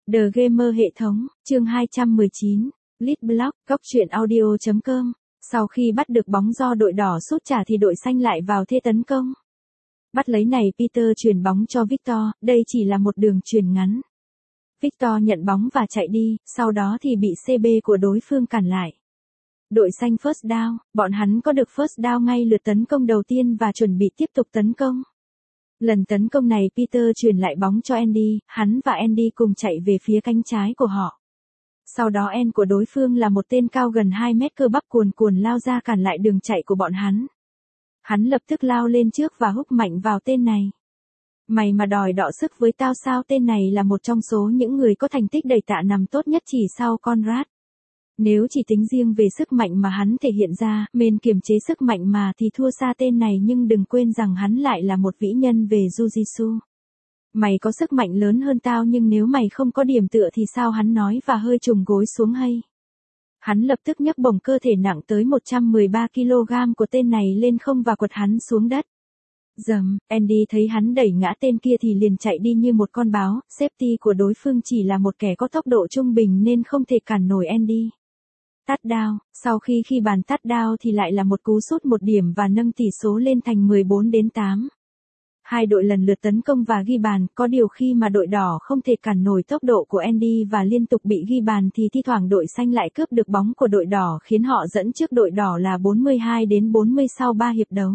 The Gamer hệ thống, chương 219, Leadblock, góc truyện audio.com. Sau khi bắt được bóng do đội đỏ sút trả thì đội xanh lại vào thế tấn công. Bắt lấy này Peter chuyền bóng cho Victor, đây chỉ là một đường chuyền ngắn. Victor nhận bóng và chạy đi, sau đó thì bị CB của đối phương cản lại. Đội xanh first down, bọn hắn có được first down ngay lượt tấn công đầu tiên và chuẩn bị tiếp tục tấn công. Lần tấn công này Peter truyền lại bóng cho Andy, hắn và Andy cùng chạy về phía cánh trái của họ. Sau đó end của đối phương là một tên cao gần 2 mét cơ bắp cuồn cuộn lao ra cản lại đường chạy của bọn hắn. Hắn lập tức lao lên trước và húc mạnh vào tên này. Mày mà đòi đọ sức với tao sao? Tên này là một trong số những người có thành tích đẩy tạ nằm tốt nhất chỉ sau Conrad. Nếu chỉ tính riêng về sức mạnh mà hắn thể hiện ra, men kiềm chế sức mạnh mà thì thua xa tên này, nhưng đừng quên rằng hắn lại là một vĩ nhân về Jiu-Jitsu. Mày có sức mạnh lớn hơn tao nhưng nếu mày không có điểm tựa thì sao? Hắn nói và hơi trùng gối xuống hay. Hắn lập tức nhấc bổng cơ thể nặng tới 113 kg của tên này lên không và quật hắn xuống đất. Dầm, Andy thấy hắn đẩy ngã tên kia thì liền chạy đi như một con báo, safety của đối phương chỉ là một kẻ có tốc độ trung bình nên không thể cản nổi Andy. Touchdown, sau khi bàn touchdown thì lại là một cú sút một điểm và nâng tỷ số lên thành 14-8. Hai đội lần lượt tấn công và ghi bàn, có điều khi mà đội đỏ không thể cản nổi tốc độ của Andy và liên tục bị ghi bàn thì thi thoảng đội xanh lại cướp được bóng của đội đỏ khiến họ dẫn trước đội đỏ là 42-40 sau 3 hiệp đấu.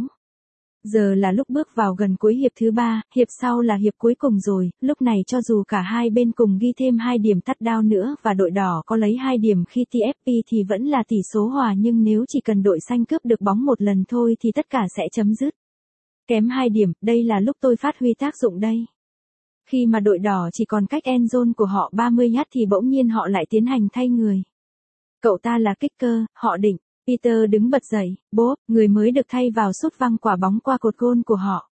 Giờ là lúc bước vào gần cuối hiệp thứ 3, hiệp sau là hiệp cuối cùng rồi, lúc này cho dù cả hai bên cùng ghi thêm 2 điểm touchdown nữa và đội đỏ có lấy 2 điểm khi TFP thì vẫn là tỷ số hòa, nhưng nếu chỉ cần đội xanh cướp được bóng một lần thôi thì tất cả sẽ chấm dứt. Kém 2 điểm, đây là lúc tôi phát huy tác dụng đây. Khi mà đội đỏ chỉ còn cách end zone của họ 30 yard thì bỗng nhiên họ lại tiến hành thay người. Cậu ta là kicker, họ định. Peter đứng bật dậy, bốp, người mới được thay vào sút văng quả bóng qua cột gôn của họ.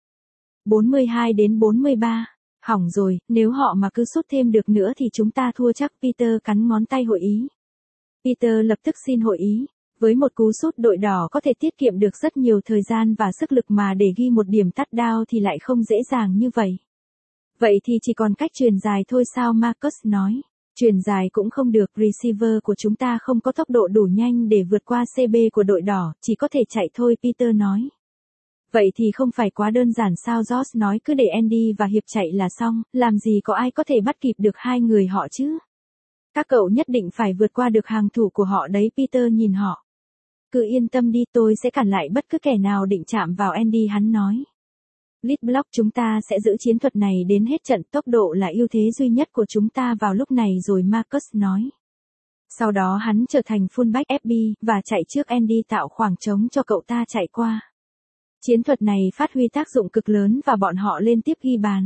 42-43, hỏng rồi, nếu họ mà cứ sút thêm được nữa thì chúng ta thua chắc. Peter cắn ngón tay hội ý. Peter lập tức xin hội ý. Với một cú sút đội đỏ có thể tiết kiệm được rất nhiều thời gian và sức lực mà để ghi một điểm touchdown thì lại không dễ dàng như vậy. Vậy thì chỉ còn cách chuyền dài thôi sao? Marcus nói. Chuyền dài cũng không được, receiver của chúng ta không có tốc độ đủ nhanh để vượt qua CB của đội đỏ, chỉ có thể chạy thôi. Peter nói. Vậy thì không phải quá đơn giản sao? Josh nói cứ để Andy và Hiệp chạy là xong, làm gì có ai có thể bắt kịp được hai người họ chứ? Các cậu nhất định phải vượt qua được hàng thủ của họ đấy. Peter nhìn họ. Cứ yên tâm đi, tôi sẽ cản lại bất cứ kẻ nào định chạm vào Andy, hắn nói. Leadblock, chúng ta sẽ giữ chiến thuật này đến hết trận, tốc độ là ưu thế duy nhất của chúng ta vào lúc này rồi, Marcus nói. Sau đó hắn trở thành fullback FB, và chạy trước Andy tạo khoảng trống cho cậu ta chạy qua. Chiến thuật này phát huy tác dụng cực lớn và bọn họ liên tiếp ghi bàn.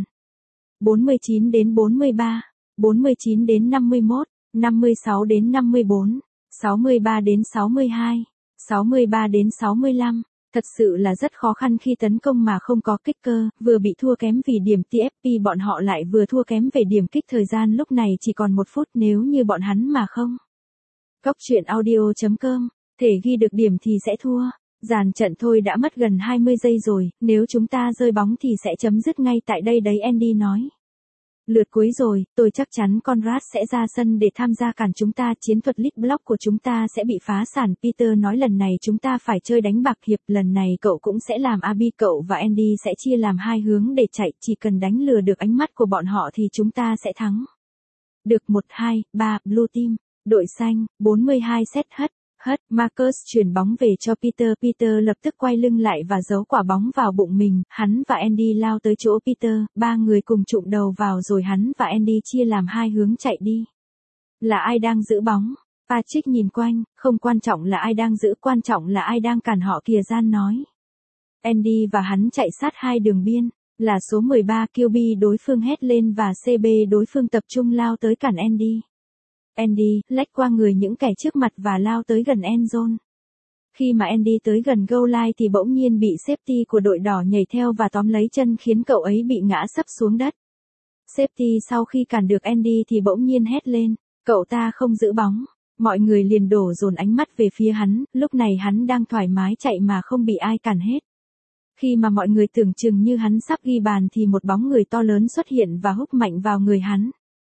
49-43, 49-51, 56-54, 63-62, 63-65. Thật sự là rất khó khăn khi tấn công mà không có kicker, vừa bị thua kém vì điểm TFP bọn họ lại vừa thua kém về điểm kích. Thời gian lúc này chỉ còn 1 phút, nếu như bọn hắn mà không. Góc truyện audio.com, thể ghi được điểm thì sẽ thua. Dàn trận thôi đã mất gần 20 giây rồi, nếu chúng ta rơi bóng thì sẽ chấm dứt ngay tại đây đấy, Andy nói. Lượt cuối rồi, tôi chắc chắn Conrad sẽ ra sân để tham gia cản chúng ta, chiến thuật leadblock của chúng ta sẽ bị phá sản. Peter nói lần này chúng ta phải chơi đánh bạc. Hiệp, lần này cậu cũng sẽ làm AB, cậu và Andy sẽ chia làm 2 hướng để chạy, chỉ cần đánh lừa được ánh mắt của bọn họ thì chúng ta sẽ thắng. Được 1-2-3, Blue Team, đội xanh, 42 set hất. Marcus chuyển bóng về cho Peter. Peter lập tức quay lưng lại và giấu quả bóng vào bụng mình. Hắn và Andy lao tới chỗ Peter, 3 người cùng trụm đầu vào rồi hắn và Andy chia làm 2 hướng chạy đi. Là ai đang giữ bóng? Patrick nhìn quanh, không quan trọng là ai đang giữ, quan trọng là ai đang cản họ kìa, Gian nói. Andy và hắn chạy sát hai đường biên, là số 13 QB đối phương hét lên và CB đối phương tập trung lao tới cản Andy. Andy lách qua người những kẻ trước mặt và lao tới gần end zone. Khi mà Andy tới gần goal line thì bỗng nhiên bị safety của đội đỏ nhảy theo và tóm lấy chân khiến cậu ấy bị ngã sấp xuống đất. Safety sau khi cản được Andy thì bỗng nhiên hét lên, cậu ta không giữ bóng. Mọi người liền đổ dồn ánh mắt về phía hắn, lúc này hắn đang thoải mái chạy mà không bị ai cản hết. Khi mà mọi người tưởng chừng như hắn sắp ghi bàn thì một bóng người to lớn xuất hiện và húc mạnh vào người hắn.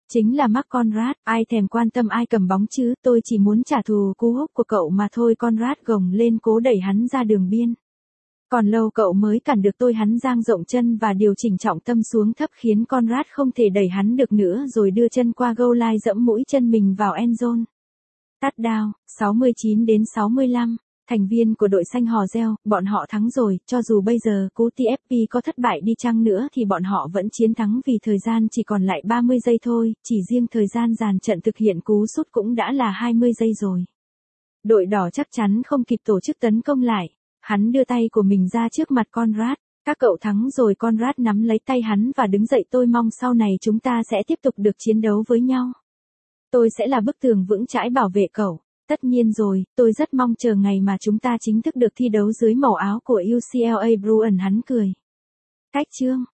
Chính là Marc Conrad, ai thèm quan tâm ai cầm bóng chứ, tôi chỉ muốn trả thù cú húc của cậu mà thôi. Conrad gồng lên cố đẩy hắn ra đường biên. Còn lâu cậu mới cản được tôi. Hắn dang rộng chân và điều chỉnh trọng tâm xuống thấp khiến Conrad không thể đẩy hắn được nữa rồi đưa chân qua goal line dẫm mũi chân mình vào end zone. Touchdown, 69-65. Thành viên của đội xanh hò reo, bọn họ thắng rồi, cho dù bây giờ cú TFP có thất bại đi chăng nữa thì bọn họ vẫn chiến thắng vì thời gian chỉ còn lại 30 giây thôi, chỉ riêng thời gian dàn trận thực hiện cú sút cũng đã là 20 giây rồi. Đội đỏ chắc chắn không kịp tổ chức tấn công lại. Hắn đưa tay của mình ra trước mặt Conrad. Các cậu thắng rồi. Conrad nắm lấy tay hắn và đứng dậy. Tôi mong sau này chúng ta sẽ tiếp tục được chiến đấu với nhau. Tôi sẽ là bức tường vững chãi bảo vệ cậu. Tất nhiên rồi, tôi rất mong chờ ngày mà chúng ta chính thức được thi đấu dưới màu áo của UCLA Bruins. Hắn cười. Cách chương.